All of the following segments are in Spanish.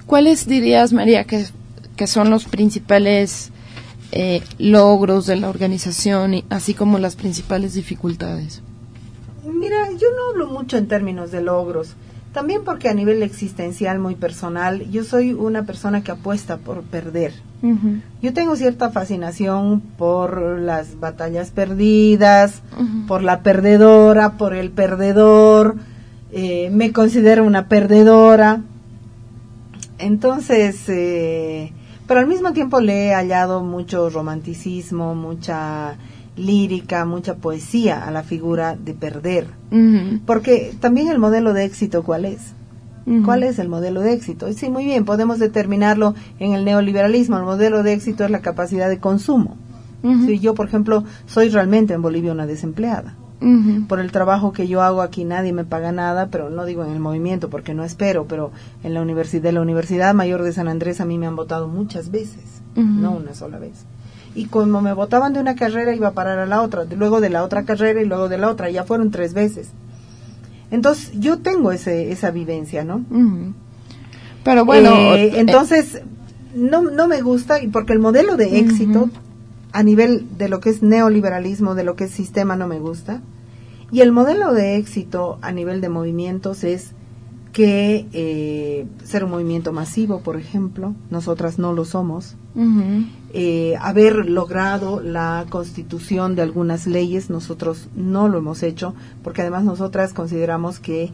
¿Cuáles dirías, María, que son los principales logros de la organización, así como las principales dificultades? Mira, yo no hablo mucho en términos de logros, también porque a nivel existencial muy personal, yo soy una persona que apuesta por perder. Uh-huh. Yo tengo cierta fascinación por las batallas perdidas, uh-huh, por la perdedora, por el perdedor, me considero una perdedora. Entonces, pero al mismo tiempo le he hallado mucho romanticismo, mucha lírica, mucha poesía a la figura de perder. Uh-huh. Porque también el modelo de éxito, ¿cuál es? Uh-huh. ¿Cuál es el modelo de éxito? Sí, muy bien, podemos determinarlo en el neoliberalismo. El modelo de éxito es la capacidad de consumo. Uh-huh. Sí, yo, por ejemplo, soy realmente en Bolivia una desempleada. Uh-huh. Por el trabajo que yo hago aquí nadie me paga nada, pero no digo en el movimiento porque no espero, pero en la Universidad Mayor de San Andrés a mí me han votado muchas veces, uh-huh, no una sola vez. Y como me votaban de una carrera iba a parar a la otra, luego de la otra carrera y luego de la otra, ya fueron 3 veces. Entonces yo tengo esa vivencia, ¿no? Uh-huh. Pero bueno, entonces no me gusta, porque el modelo de éxito, uh-huh, a nivel de lo que es neoliberalismo, de lo que es sistema, no me gusta. Y el modelo de éxito a nivel de movimientos es que ser un movimiento masivo, por ejemplo, nosotras no lo somos. Uh-huh. Haber logrado la constitución de algunas leyes, nosotros no lo hemos hecho, porque además nosotras consideramos que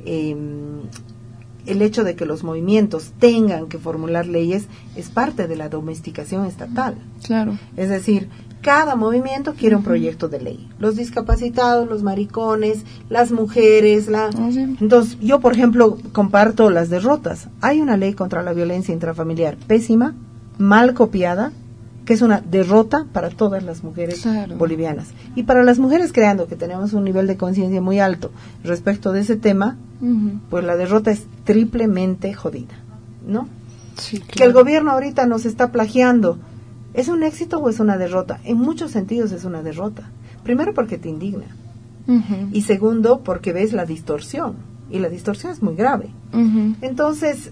el hecho de que los movimientos tengan que formular leyes es parte de la domesticación estatal. Claro. Es decir, cada movimiento quiere un proyecto de ley. Los discapacitados, los maricones, las mujeres, sí. Entonces, yo, por ejemplo, comparto las derrotas. Hay una ley contra la violencia intrafamiliar pésima, mal copiada, que es una derrota para todas las mujeres, claro, bolivianas. Y para las mujeres, creando que tenemos un nivel de conciencia muy alto respecto de ese tema, uh-huh, pues la derrota es triplemente jodida, ¿no? Sí, claro. Que el gobierno ahorita nos está plagiando, ¿es un éxito o es una derrota? En muchos sentidos es una derrota. Primero porque te indigna. Uh-huh. Y segundo porque ves la distorsión. Y la distorsión es muy grave. Uh-huh. Entonces,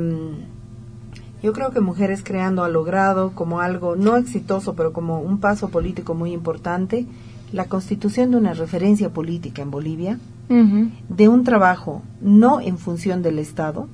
yo creo que Mujeres Creando ha logrado como algo no exitoso, pero como un paso político muy importante, la constitución de una referencia política en Bolivia, uh-huh, de un trabajo no en función del Estado.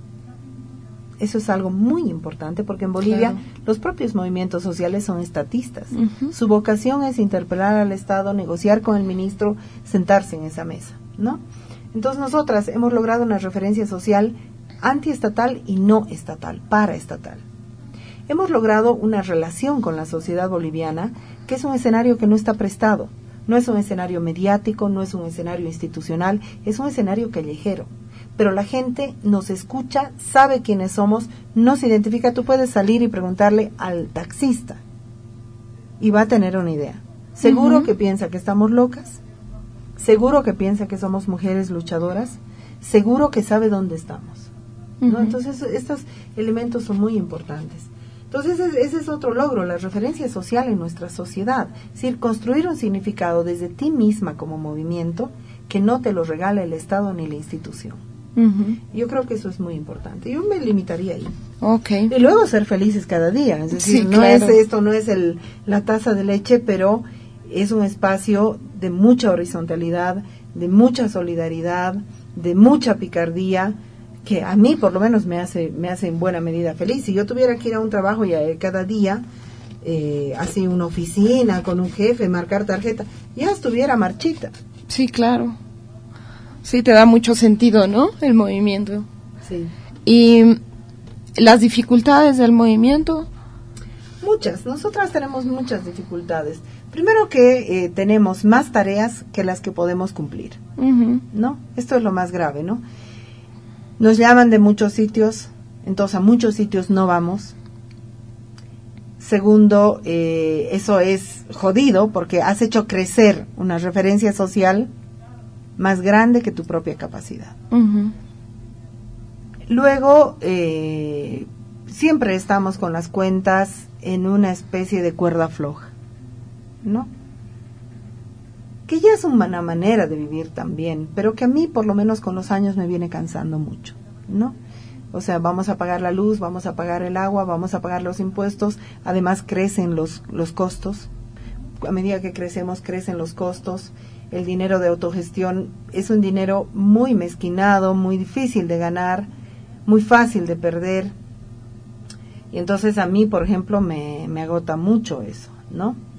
Eso es algo muy importante porque en Bolivia, claro, los propios movimientos sociales son estatistas. Uh-huh. Su vocación es interpelar al Estado, negociar con el ministro, sentarse en esa mesa, ¿no? Entonces nosotras hemos logrado una referencia social antiestatal y no estatal, paraestatal. Hemos logrado una relación con la sociedad boliviana que es un escenario que no está prestado. No es un escenario mediático, no es un escenario institucional, es un escenario callejero. Pero la gente nos escucha, sabe quiénes somos, nos identifica. Tú puedes salir y preguntarle al taxista y va a tener una idea. Seguro, uh-huh, que piensa que estamos locas, seguro que piensa que somos mujeres luchadoras, seguro que sabe dónde estamos, ¿no? Uh-huh. Entonces estos elementos son muy importantes. Entonces ese es otro logro, la referencia social en nuestra sociedad. Es decir, construir un significado desde ti misma como movimiento que no te lo regala el Estado ni la institución. Uh-huh. Yo creo que eso es muy importante. Yo me limitaría ahí. Okay. Y luego ser felices cada día. Es decir, sí, no claro, es esto, no es la taza de leche, pero es un espacio de mucha horizontalidad, de mucha solidaridad, de mucha picardía, que a mí por lo menos me hace en buena medida feliz. Si yo tuviera que ir a un trabajo y cada día, así una oficina con un jefe, marcar tarjeta, ya estuviera marchita. Sí, claro. Sí, te da mucho sentido, ¿no? El movimiento. Sí. ¿Y las dificultades del movimiento? Muchas. Nosotras tenemos muchas dificultades. Primero que tenemos más tareas que las que podemos cumplir, uh-huh, ¿no? Esto es lo más grave, ¿no? Nos llaman de muchos sitios, entonces a muchos sitios no vamos. Segundo, eso es jodido porque has hecho crecer una referencia social más grande que tu propia capacidad. Uh-huh. Luego, siempre estamos con las cuentas en una especie de cuerda floja, ¿no? Que ya es una manera de vivir también, pero que a mí, por lo menos con los años, me viene cansando mucho, ¿no? O sea, vamos a pagar la luz, vamos a pagar el agua, vamos a pagar los impuestos, además crecen los costos. A medida que crecemos, crecen los costos. El dinero de autogestión es un dinero muy mezquinado, muy difícil de ganar, muy fácil de perder. Y entonces a mí, por ejemplo, me agota mucho eso, ¿no?